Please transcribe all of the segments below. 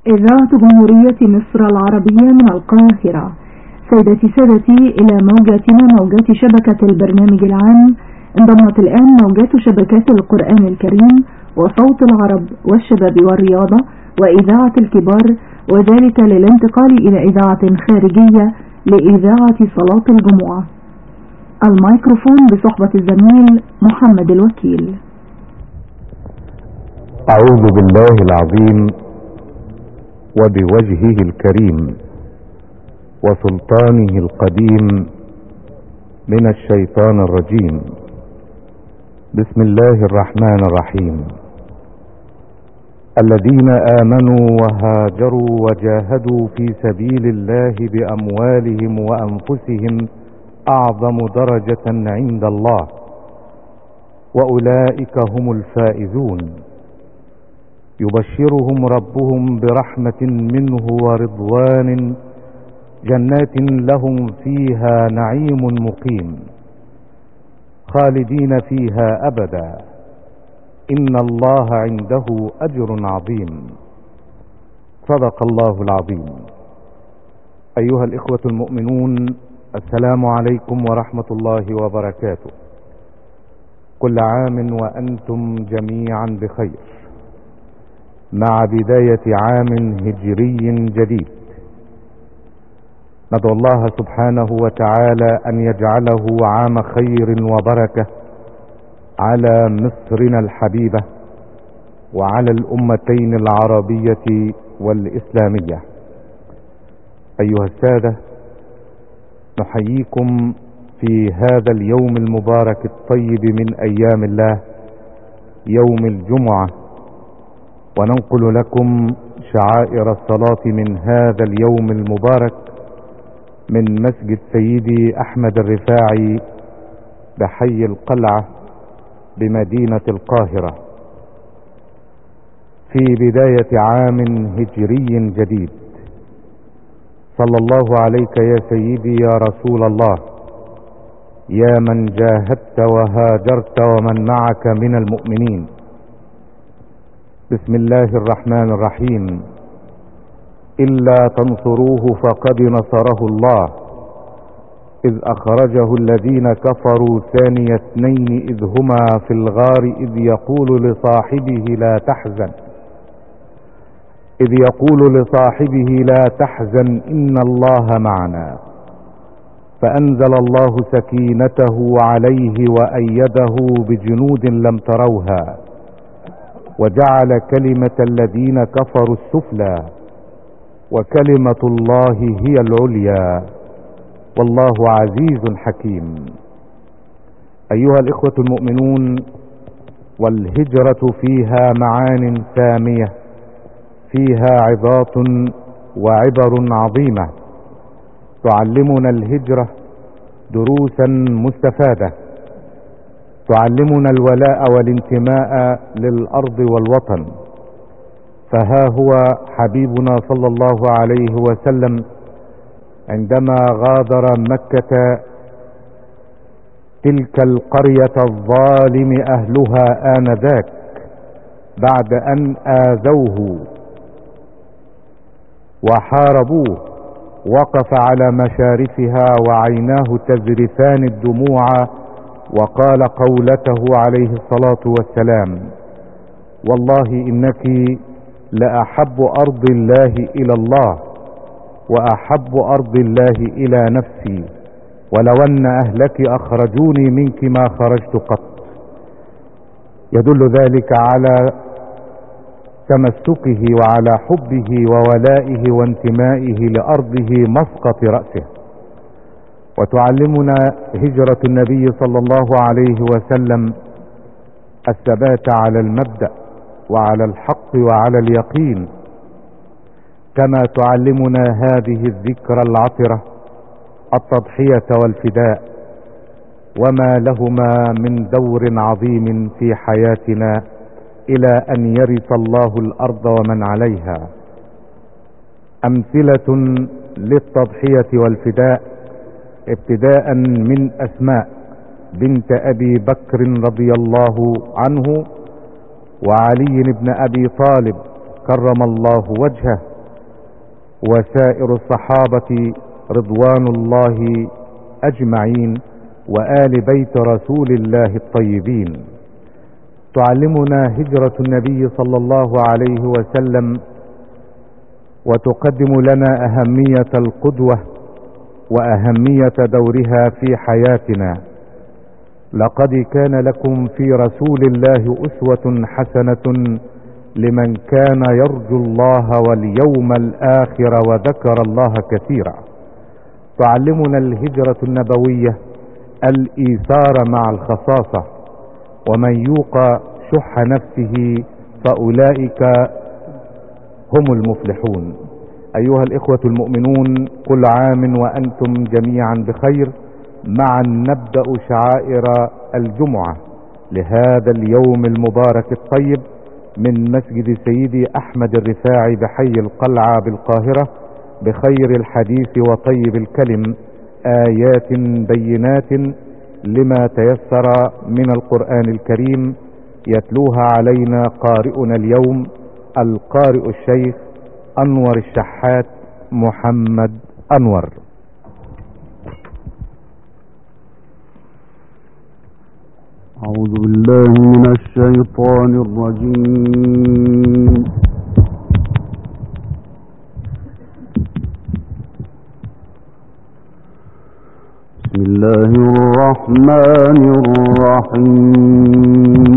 إذاعة جمهورية مصر العربية من القاهرة. سيداتي سادتي، إلى موجاتنا موجات شبكة البرنامج العام انضمت الآن موجات شبكات القرآن الكريم وصوت العرب والشباب والرياضة وإذاعة الكبار، وذلك للانتقال إلى إذاعة خارجية لإذاعة صلاة الجمعة. الميكروفون بصحبة الزميل محمد الوكيل. أعوذ بالله العظيم وبوجهه الكريم وسلطانه القديم من الشيطان الرجيم. بسم الله الرحمن الرحيم. الذين آمنوا وهاجروا وجاهدوا في سبيل الله بأموالهم وأنفسهم أعظم درجة عند الله، وأولئك هم الفائزون. يبشرهم ربهم برحمة منه ورضوان، جنات لهم فيها نعيم مقيم خالدين فيها أبدا، إن الله عنده أجر عظيم. صدق الله العظيم. أيها الإخوة المؤمنون، السلام عليكم ورحمة الله وبركاته. كل عام وأنتم جميعا بخير، مع بداية عام هجري جديد. ندعو الله سبحانه وتعالى أن يجعله عام خير وبركة على مصرنا الحبيبة وعلى الأمتين العربية والإسلامية. أيها السادة، نحييكم في هذا اليوم المبارك الطيب من أيام الله، يوم الجمعة، وننقل لكم شعائر الصلاة من هذا اليوم المبارك من مسجد سيدي أحمد الرفاعي بحي القلعة بمدينة القاهرة، في بداية عام هجري جديد. صلى الله عليك يا سيدي يا رسول الله، يا من جاهدت وهاجرت ومن معك من المؤمنين. بسم الله الرحمن الرحيم. إلا تنصروه فقد نصره الله، إذ أخرجه الذين كفروا ثاني اثنين إذ هما في الغار إذ يقول لصاحبه لا تحزن إن الله معنا، فأنزل الله سكينته عليه وأيده بجنود لم تروها، وجعل كلمة الذين كفروا السفلى، وكلمة الله هي العليا، والله عزيز حكيم. أيها الإخوة المؤمنون، والهجرة فيها معان سامية، فيها عظات وعبر عظيمة تعلمنا الهجرة دروسا مستفادة، تعلمنا الولاء والانتماء للأرض والوطن. فها هو حبيبنا صلى الله عليه وسلم عندما غادر مكة، تلك القرية الظالم أهلها آنذاك بعد أن آذوه وحاربوه، وقف على مشارفها وعيناه تذرفان الدموع، وقال قولته عليه الصلاة والسلام: والله إنك لأحب أرض الله إلى الله، وأحب أرض الله إلى نفسي، ولو أن أهلك أخرجوني منك ما خرجت قط. يدل ذلك على تمسكه وعلى حبه وولائه وانتمائه لأرضه مسقط رأسه. وتعلمنا هجرة النبي صلى الله عليه وسلم الثبات على المبدأ وعلى الحق وعلى اليقين، كما تعلمنا هذه الذكرى العطرة التضحية والفداء، وما لهما من دور عظيم في حياتنا إلى أن يرث الله الأرض ومن عليها. أمثلة للتضحية والفداء ابتداء من أسماء بنت أبي بكر رضي الله عنه وعلي بن أبي طالب كرم الله وجهه وسائر الصحابة رضوان الله أجمعين، وآل بيت رسول الله الطيبين. تعلمنا هجرة النبي صلى الله عليه وسلم وتقدم لنا أهمية القدوة وأهمية دورها في حياتنا. لقد كان لكم في رسول الله أسوة حسنة لمن كان يرجو الله واليوم الآخر وذكر الله كثيرا. تعلمنا الهجرة النبوية الإيثار مع الخصاصة، ومن يوق شح نفسه فأولئك هم المفلحون. أيها الإخوة المؤمنون، كل عام وأنتم جميعا بخير. معا نبدأ شعائر الجمعة لهذا اليوم المبارك الطيب من مسجد سيدي أحمد الرفاعي بحي القلعة بالقاهرة، بخير الحديث وطيب الكلم، آيات بينات لما تيسر من القرآن الكريم، يتلوها علينا قارئنا اليوم القارئ الشيخ أنور الشحات محمد أنور. أعوذ بالله من الشيطان الرجيم. بسم الله الرحمن الرحيم.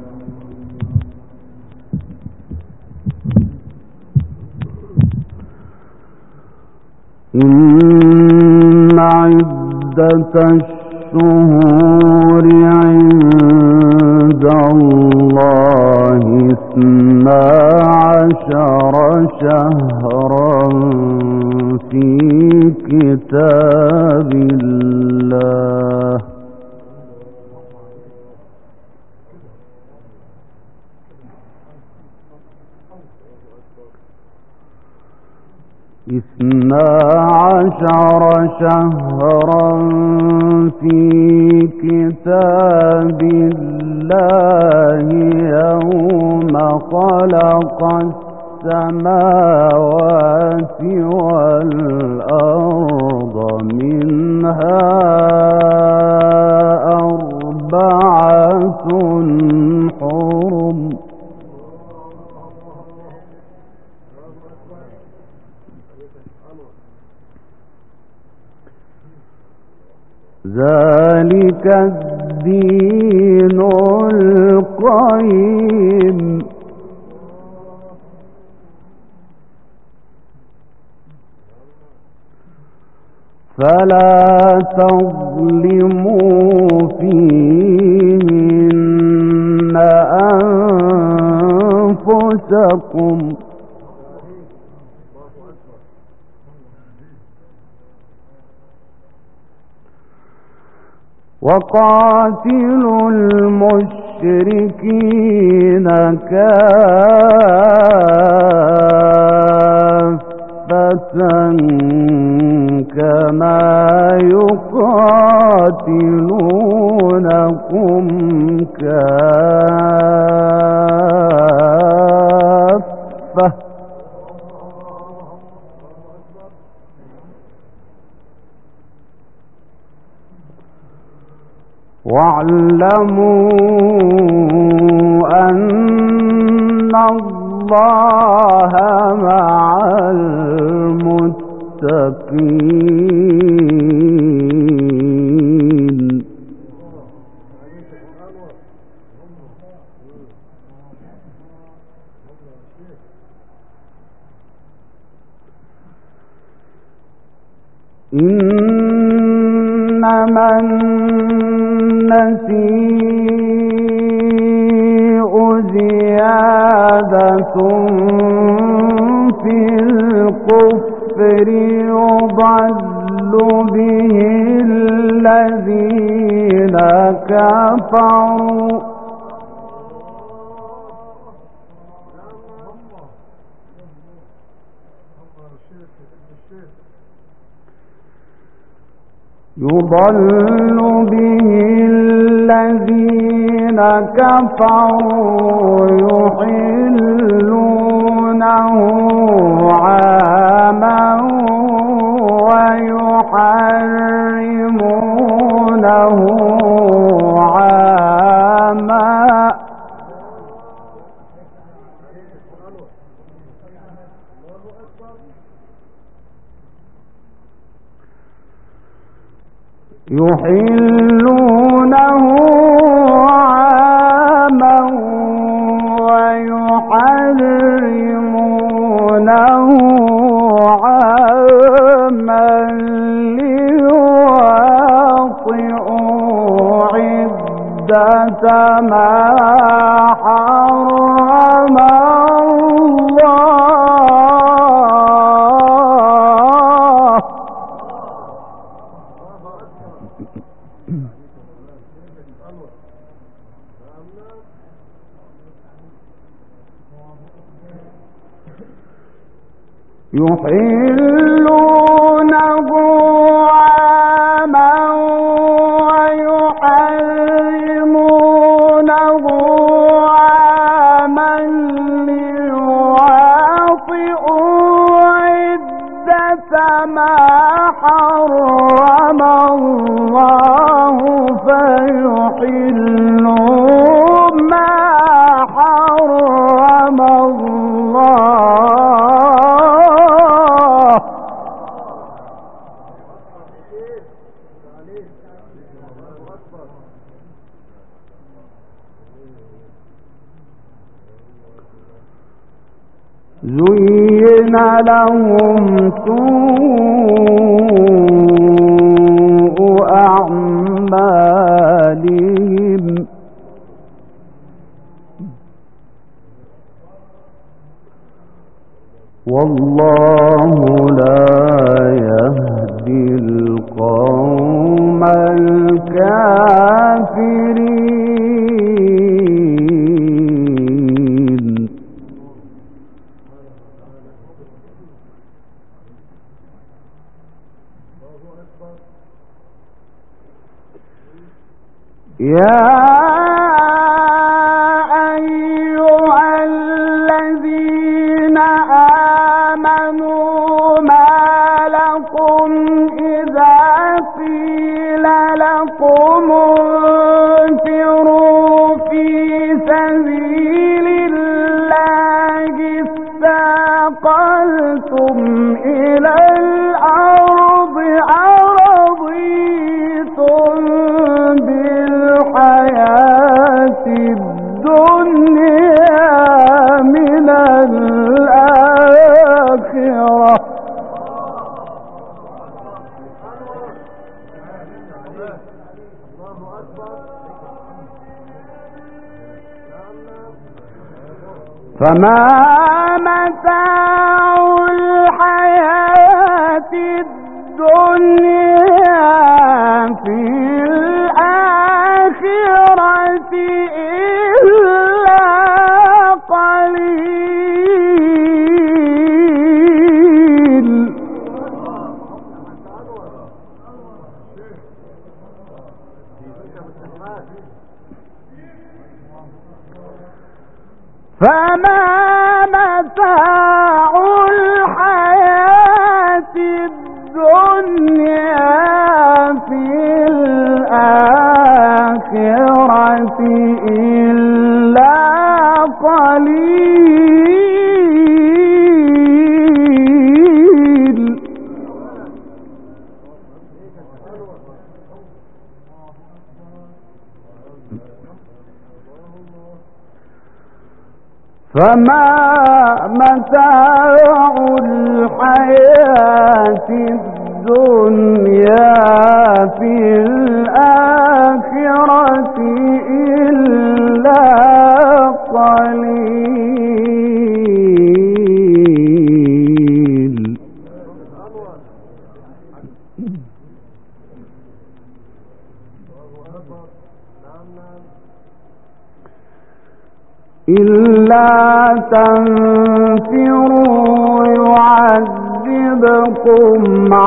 إن عدة الشهور عند الله 12 شهرا في كتاب الله، شهرا في كتاب الله يوم خلق السماوات والأرض، منها 4 حرم، ذلك الدين القيم، فلا تظلموا فيهن أنفسكم، وقاتلوا المشركين كافة كما يقاتلونكم كافة، واعلموا أن الله مع المتقين. إنما النسيء زيادة في الكفر، يضل به الذين كفروا يضل به الذين كفروا يحلونه عاما يحلونه عاما ويحرمونه عاما ليواطئوا عدة ما حرم يحلونه عاما ويحرمونه عاما ليواطئوا عدة ما حرم الله فيحلوا ما حرم الله زين لهم سوء أعمالهم والله لا يهدي القوم الكافرين يا أيها الذين آمنوا ما لكم إذا قيل لكم انفروا في سبيل الله اثاقلتم إلى الأرض أرضيتم بالحياة الدنيا من الآخرة فما متاع الحياة الدنيا في الآخرة إلا قليل فما متاع الحياة الدنيا في الآخرة إلا قليل فما متاع الحياة الدنيا في الآخرة إلا قليل إلا تنفروا يعذبكم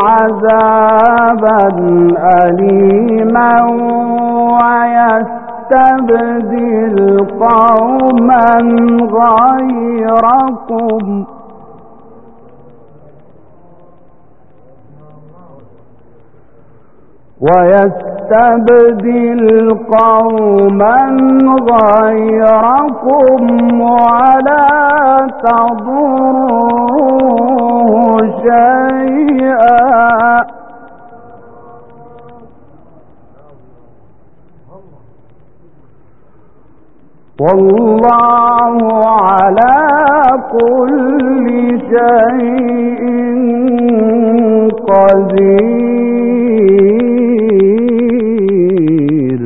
عذابا أليما ويستبدل قوما غيركم ويستبدل يستبدل قوما غيركم ولا تضروه شيئا والله على كل شيء قدير.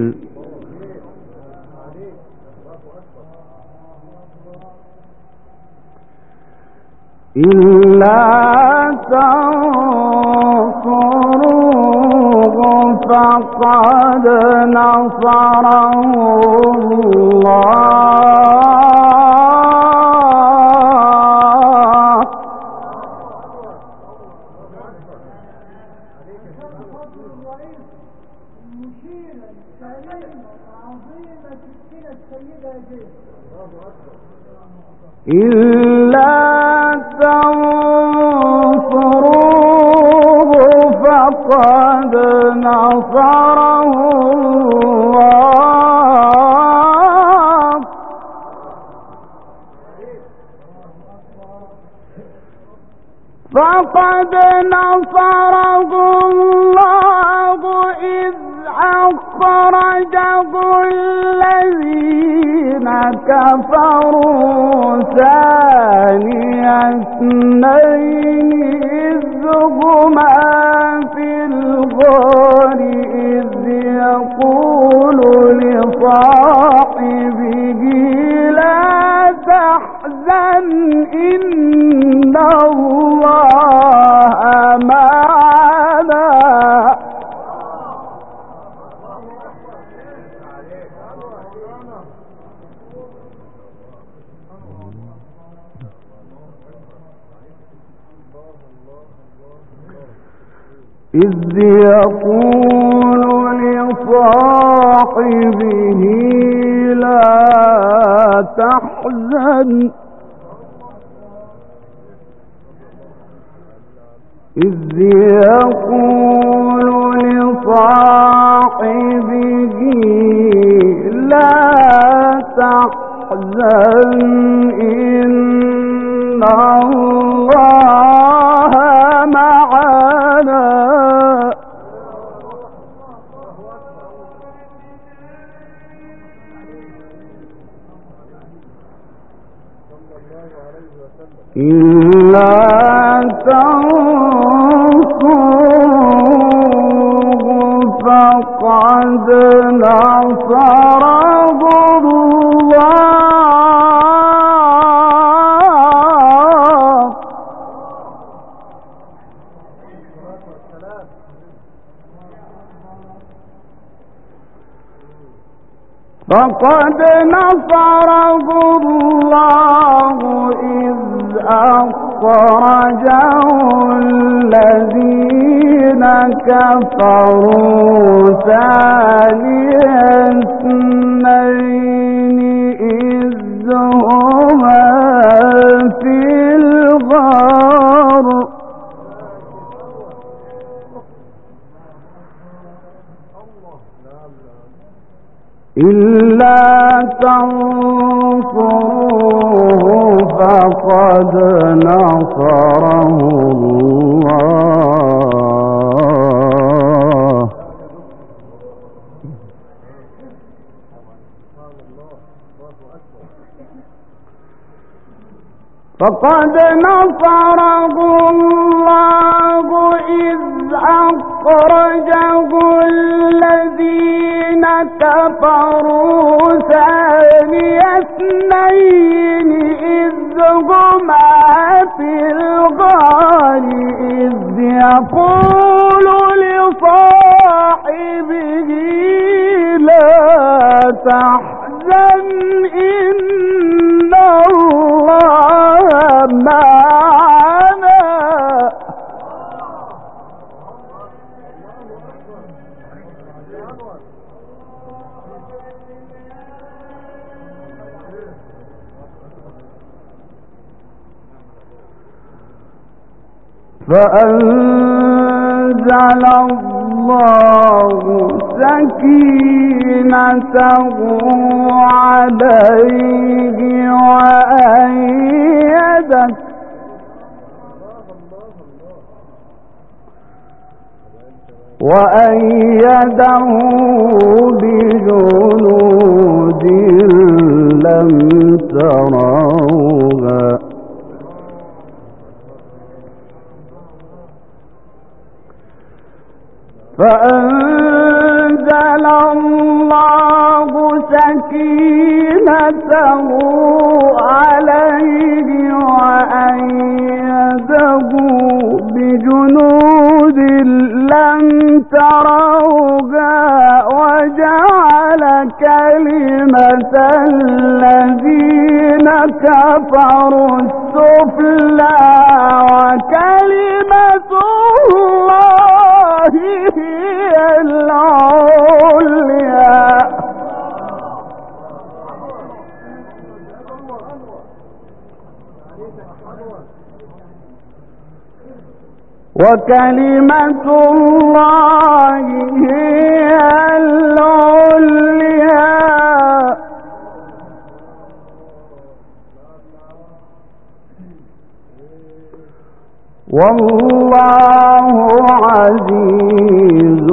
إلا تنصروه فقد نصره الله إلا تنصروه فقد نصره الله فقد نصره الله إذ أخرجه الذين كفروا ثاني اثنين إذ هما في الغار إذ يقول لصاحبه لا تحزن إن الله معنا إذ يقول لصاحبه لا تحزن إذ يقول لصاحبه لا تحزن إن الله معنا إلا تنصروه فقد نصره الله فقد نصره الله إذ أخرجه الذين كفروا ثاني اثنين إذ هما في الغار إلا تنصروه فقد نصره الله فقد نصره الله إذ أخرجه الذين كفروا ثاني اثنين إذ هما في الغار إذ يقول لصاحبه لا تحزن إن الله معنا فأنزل الله سكينته عليه وأيده بجنود لم تروها فأنزل الله سكينته عليه وأيده بجنود لم تروها وجعل كلمة الذين كفروا السفلى وكلمة الله هي العليا وكلمة الله هي العليا والله عزيز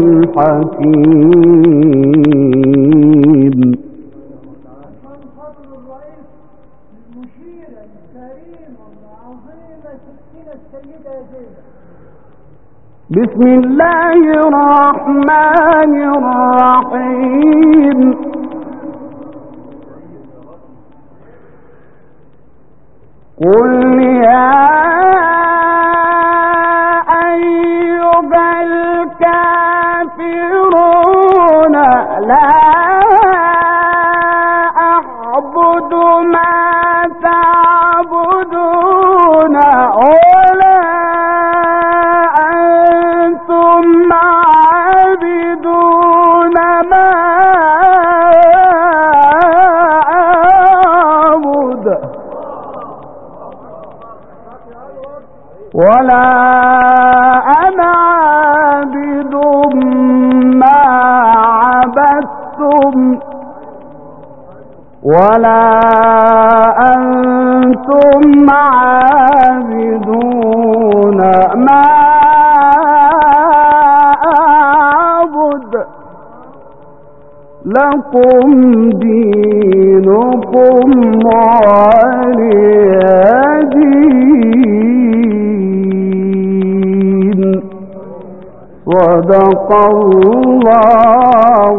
حكيم. بسم الله الرحمن الرحيم. قل يا أيها الكافرون لا أعبد ما تعبدون ولا أنتم عابدون ما أعبد ولا أنا عابد ما عبدتم ولا أنتم عابدون ما أعبد لكم دينكم ولي دين. صدق الله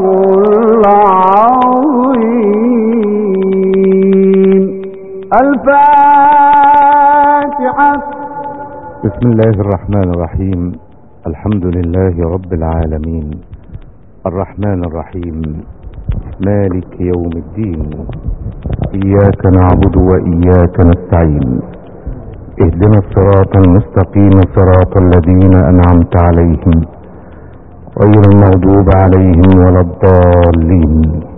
العظيم. الفاتحة. بسم الله الرحمن الرحيم. الحمد لله رب العالمين الرحمن الرحيم مالك يوم الدين إياك نعبد وإياك نستعين اهدنا الصراط المستقيم صراط الذين أنعمت عليهم غير المغضوب عليهم ولا الضالين.